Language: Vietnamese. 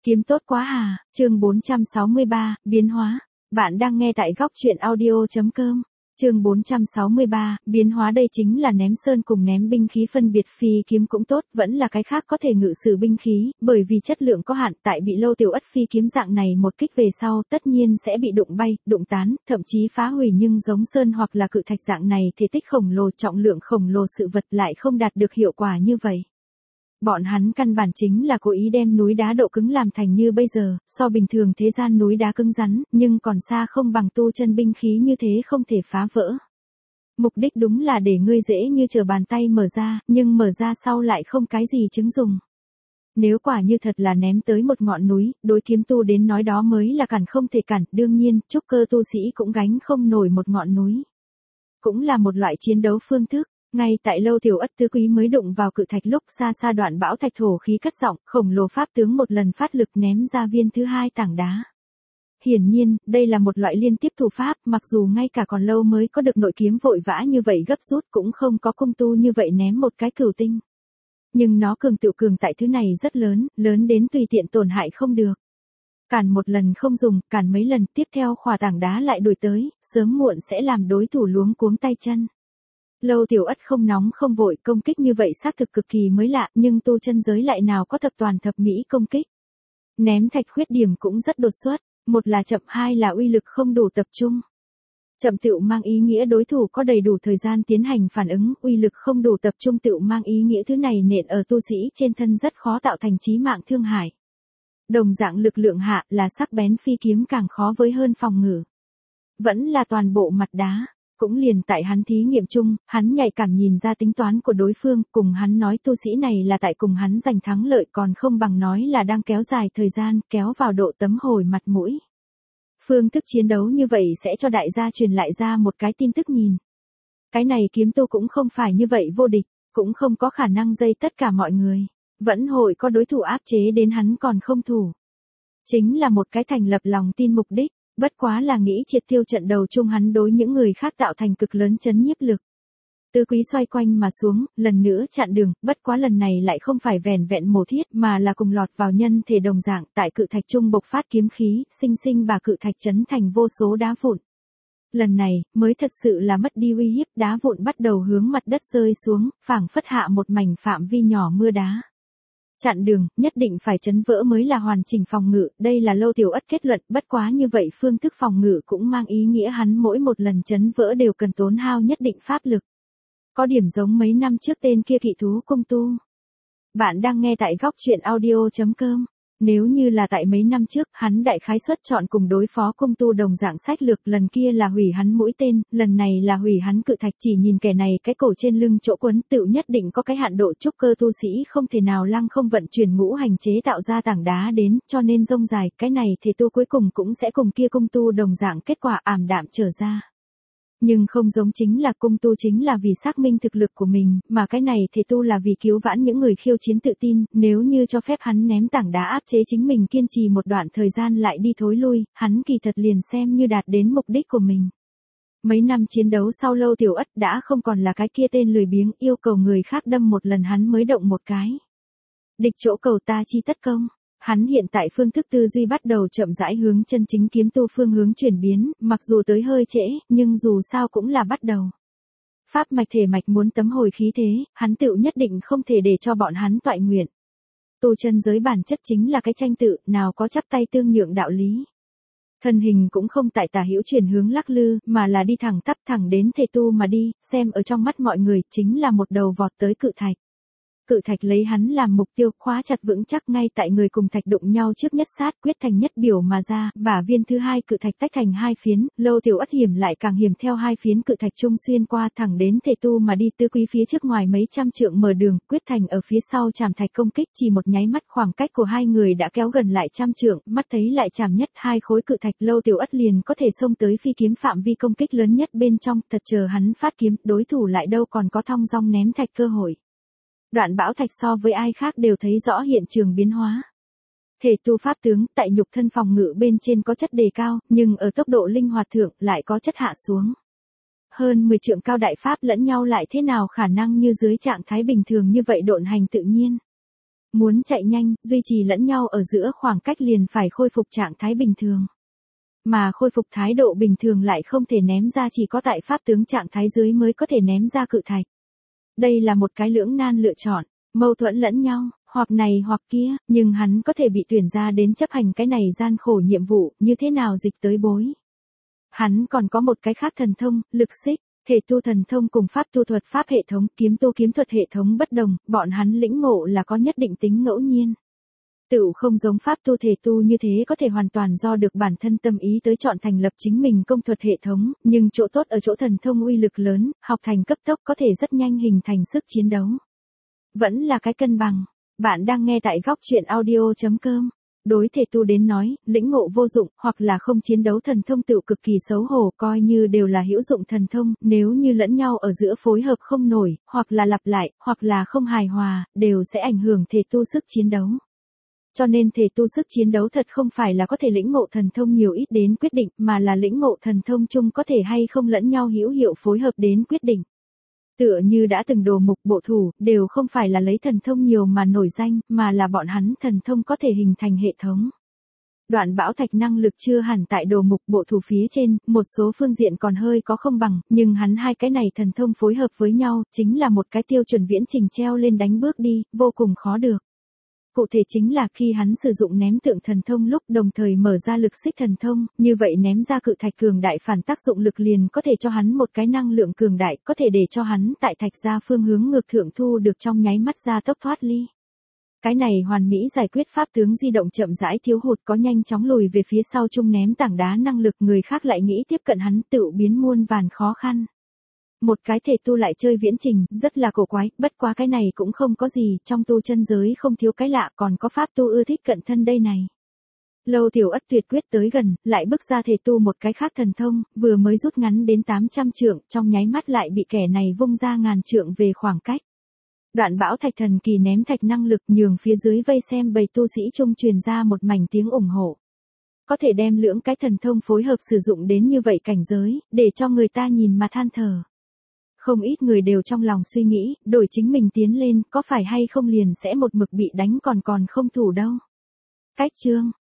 Kiếm tốt quá à, chương 463, biến hóa. Bạn đang nghe tại góc truyện audio.com. Chương 463, biến hóa đây chính là ném sơn cùng ném binh khí phân biệt phi kiếm cũng tốt, vẫn là cái khác có thể ngự sử binh khí, bởi vì chất lượng có hạn tại bị Lâu Tiểu Ất phi kiếm dạng này một kích về sau tất nhiên sẽ bị đụng bay, đụng tán, thậm chí phá hủy nhưng giống sơn hoặc là cự thạch dạng này thể tích khổng lồ trọng lượng khổng lồ sự vật lại không đạt được hiệu quả như vậy. Bọn hắn căn bản chính là cố ý đem núi đá độ cứng làm thành như bây giờ, so bình thường thế gian núi đá cứng rắn, nhưng còn xa không bằng tu chân binh khí như thế không thể phá vỡ. Mục đích đúng là để ngươi dễ như trở bàn tay mở ra, nhưng mở ra sau lại không cái gì chứng dùng. Nếu quả như thật là ném tới một ngọn núi, đối kiếm tu đến nói đó mới là cản không thể cản, đương nhiên, trúc cơ tu sĩ cũng gánh không nổi một ngọn núi. Cũng là một loại chiến đấu phương thức. Ngay tại Lâu Tiểu Ất tứ quý mới đụng vào cự thạch lúc xa xa đoạn bão thạch thổ khí cất giọng, khổng lồ pháp tướng một lần phát lực ném ra viên thứ hai tảng đá. Hiển nhiên, đây là một loại liên tiếp thủ pháp, mặc dù ngay cả còn lâu mới có được nội kiếm vội vã như vậy gấp rút cũng không có cung tu như vậy ném một cái cửu tinh. Nhưng nó cường tự cường tại thứ này rất lớn, lớn đến tùy tiện tổn hại không được. Cản một lần không dùng, cản mấy lần tiếp theo khỏa tảng đá lại đuổi tới, sớm muộn sẽ làm đối thủ luống cuống tay chân. Lâu Tiểu Ất không nóng không vội, công kích như vậy xác thực cực kỳ mới lạ, nhưng tu chân giới lại nào có thập toàn thập mỹ công kích. Ném thạch khuyết điểm cũng rất đột xuất, một là chậm, hai là uy lực không đủ tập trung. Chậm tựu mang ý nghĩa đối thủ có đầy đủ thời gian tiến hành phản ứng, uy lực không đủ tập trung tựu mang ý nghĩa thứ này nện ở tu sĩ trên thân rất khó tạo thành chí mạng thương hại. Đồng dạng lực lượng hạ là sắc bén phi kiếm càng khó với hơn phòng ngự. Vẫn là toàn bộ mặt đá. Cũng liền tại hắn thí nghiệm chung, hắn nhạy cảm nhìn ra tính toán của đối phương, cùng hắn nói tu sĩ này là tại cùng hắn giành thắng lợi còn không bằng nói là đang kéo dài thời gian, kéo vào độ tấm hồi mặt mũi. Phương thức chiến đấu như vậy sẽ cho đại gia truyền lại ra một cái tin tức nhìn. Cái này kiếm tu cũng không phải như vậy vô địch, cũng không có khả năng dây tất cả mọi người. Vẫn hội có đối thủ áp chế đến hắn còn không thủ. Chính là một cái thành lập lòng tin mục đích. Bất quá là nghĩ triệt tiêu trận đầu chung hắn đối những người khác tạo thành cực lớn chấn nhiếp lực. Tứ quý xoay quanh mà xuống, lần nữa chặn đường, bất quá lần này lại không phải vẻn vẹn mổ thiết mà là cùng lọt vào nhân thể đồng dạng tại cự thạch trung bộc phát kiếm khí, sinh sinh bà cự thạch chấn thành vô số đá vụn. Lần này, mới thật sự là mất đi uy hiếp, đá vụn bắt đầu hướng mặt đất rơi xuống, phảng phất hạ một mảnh phạm vi nhỏ mưa đá. Chặn đường, nhất định phải chấn vỡ mới là hoàn chỉnh phòng ngự, đây là Lâu Tiểu Ất kết luận, bất quá như vậy phương thức phòng ngự cũng mang ý nghĩa hắn mỗi một lần chấn vỡ đều cần tốn hao nhất định pháp lực. Có điểm giống mấy năm trước tên kia kỵ thú cung tu. Bạn đang nghe tại góc truyện audio.com. Nếu như là tại mấy năm trước, hắn đại khái suất chọn cùng đối phó cung tu đồng dạng sách lược, lần kia là hủy hắn mũi tên, lần này là hủy hắn cự thạch, chỉ nhìn kẻ này cái cổ trên lưng chỗ quấn tựu nhất định có cái hạn độ trúc cơ tu sĩ không thể nào lăng không vận chuyển ngũ hành chế tạo ra tảng đá đến, cho nên rông dài, cái này thì tu cuối cùng cũng sẽ cùng kia cung tu đồng dạng kết quả ảm đạm trở ra. Nhưng không giống chính là cung tu chính là vì xác minh thực lực của mình, mà cái này thì tu là vì cứu vãn những người khiêu chiến tự tin, nếu như cho phép hắn ném tảng đá áp chế chính mình kiên trì một đoạn thời gian lại đi thối lui, hắn kỳ thật liền xem như đạt đến mục đích của mình. Mấy năm chiến đấu sau Lâu Tiểu Ất đã không còn là cái kia tên lười biếng yêu cầu người khác đâm một lần hắn mới động một cái. Địch chỗ cầu ta chi tất công. Hắn hiện tại phương thức tư duy bắt đầu chậm rãi hướng chân chính kiếm tu phương hướng chuyển biến, mặc dù tới hơi trễ, nhưng dù sao cũng là bắt đầu. Pháp mạch thể mạch muốn tấm hồi khí thế, hắn tự nhất định không thể để cho bọn hắn toại nguyện. Tu chân giới bản chất chính là cái tranh tự, nào có chắp tay tương nhượng đạo lý. Thân hình cũng không tại tả hữu chuyển hướng lắc lư, mà là đi thẳng tắp thẳng đến thể tu mà đi, xem ở trong mắt mọi người chính là một đầu vọt tới cự thạch. Cự thạch lấy hắn làm mục tiêu, khóa chặt vững chắc ngay tại người cùng thạch đụng nhau trước nhất sát, quyết thành nhất biểu mà ra, bả viên thứ hai cự thạch tách thành hai phiến, Lâu Tiểu Ất hiểm lại càng hiểm theo hai phiến cự thạch trung xuyên qua thẳng đến thể tu mà đi, tứ quý phía trước ngoài mấy trăm trượng mở đường, quyết thành ở phía sau chạm thạch công kích, chỉ một nháy mắt khoảng cách của hai người đã kéo gần lại trăm trượng, mắt thấy lại chạm nhất hai khối cự thạch, Lâu Tiểu Ất liền có thể xông tới phi kiếm phạm vi công kích lớn nhất bên trong, thật chờ hắn phát kiếm, đối thủ lại đâu còn có thong dong ném thạch cơ hội. Đoạn bão thạch so với ai khác đều thấy rõ hiện trường biến hóa. Thể tu pháp tướng tại nhục thân phòng ngự bên trên có chất đề cao, nhưng ở tốc độ linh hoạt thượng lại có chất hạ xuống. Hơn 10 trượng cao đại pháp lẫn nhau lại thế nào khả năng như dưới trạng thái bình thường như vậy độn hành tự nhiên. Muốn chạy nhanh, duy trì lẫn nhau ở giữa khoảng cách liền phải khôi phục trạng thái bình thường. Mà khôi phục thái độ bình thường lại không thể ném ra, chỉ có tại pháp tướng trạng thái dưới mới có thể ném ra cự thạch. Đây là một cái lưỡng nan lựa chọn, mâu thuẫn lẫn nhau, hoặc này hoặc kia, nhưng hắn có thể bị tuyển ra đến chấp hành cái này gian khổ nhiệm vụ, như thế nào dịch tới bối. Hắn còn có một cái khác thần thông, lực xích, thể tu thần thông cùng pháp tu thuật pháp hệ thống, kiếm tu kiếm thuật hệ thống bất đồng, bọn hắn lĩnh ngộ là có nhất định tính ngẫu nhiên. Tựu không giống pháp tu thể tu như thế có thể hoàn toàn do được bản thân tâm ý tới chọn thành lập chính mình công thuật hệ thống, nhưng chỗ tốt ở chỗ thần thông uy lực lớn, học thành cấp tốc có thể rất nhanh hình thành sức chiến đấu. Vẫn là cái cân bằng. Bạn đang nghe tại góc truyện audio.com. Đối thể tu đến nói, lĩnh ngộ vô dụng, hoặc là không chiến đấu thần thông tựu cực kỳ xấu hổ, coi như đều là hữu dụng thần thông, nếu như lẫn nhau ở giữa phối hợp không nổi, hoặc là lặp lại, hoặc là không hài hòa, đều sẽ ảnh hưởng thể tu sức chiến đấu. Cho nên thể tu sức chiến đấu thật không phải là có thể lĩnh ngộ thần thông nhiều ít đến quyết định, mà là lĩnh ngộ thần thông chung có thể hay không lẫn nhau hữu hiệu phối hợp đến quyết định. Tựa như đã từng đồ mục bộ thủ, đều không phải là lấy thần thông nhiều mà nổi danh, mà là bọn hắn thần thông có thể hình thành hệ thống. Đoạn Bảo Thạch năng lực chưa hẳn tại đồ mục bộ thủ phía trên, một số phương diện còn hơi có không bằng, nhưng hắn hai cái này thần thông phối hợp với nhau, chính là một cái tiêu chuẩn viễn trình treo lên đánh bước đi, vô cùng khó được. Cụ thể chính là khi hắn sử dụng ném tượng thần thông lúc đồng thời mở ra lực xích thần thông, như vậy ném ra cự thạch cường đại phản tác dụng lực liền có thể cho hắn một cái năng lượng cường đại, có thể để cho hắn tại thạch ra phương hướng ngược thượng thu được trong nháy mắt ra tốc thoát ly. Cái này hoàn mỹ giải quyết pháp tướng di động chậm rãi thiếu hụt, có nhanh chóng lùi về phía sau chung ném tảng đá năng lực, người khác lại nghĩ tiếp cận hắn tựu biến muôn vàn khó khăn. Một cái thể tu lại chơi viễn trình, rất là cổ quái, bất quá cái này cũng không có gì, trong tu chân giới không thiếu cái lạ, còn có pháp tu ưa thích cận thân đây này. Lâu Tiểu Ất tuyệt quyết tới gần, lại bước ra thể tu một cái khác thần thông, vừa mới rút ngắn đến 800 trượng, trong nháy mắt lại bị kẻ này vung ra ngàn trượng về khoảng cách. Đoạn Bảo Thạch thần kỳ ném thạch năng lực nhường phía dưới vây xem bầy tu sĩ trung truyền ra một mảnh tiếng ủng hộ. Có thể đem lưỡng cái thần thông phối hợp sử dụng đến như vậy cảnh giới, để cho người ta nhìn mà than thở. Không ít người đều trong lòng suy nghĩ, đổi chính mình tiến lên, có phải hay không liền sẽ một mực bị đánh còn không thủ đâu. Cách chương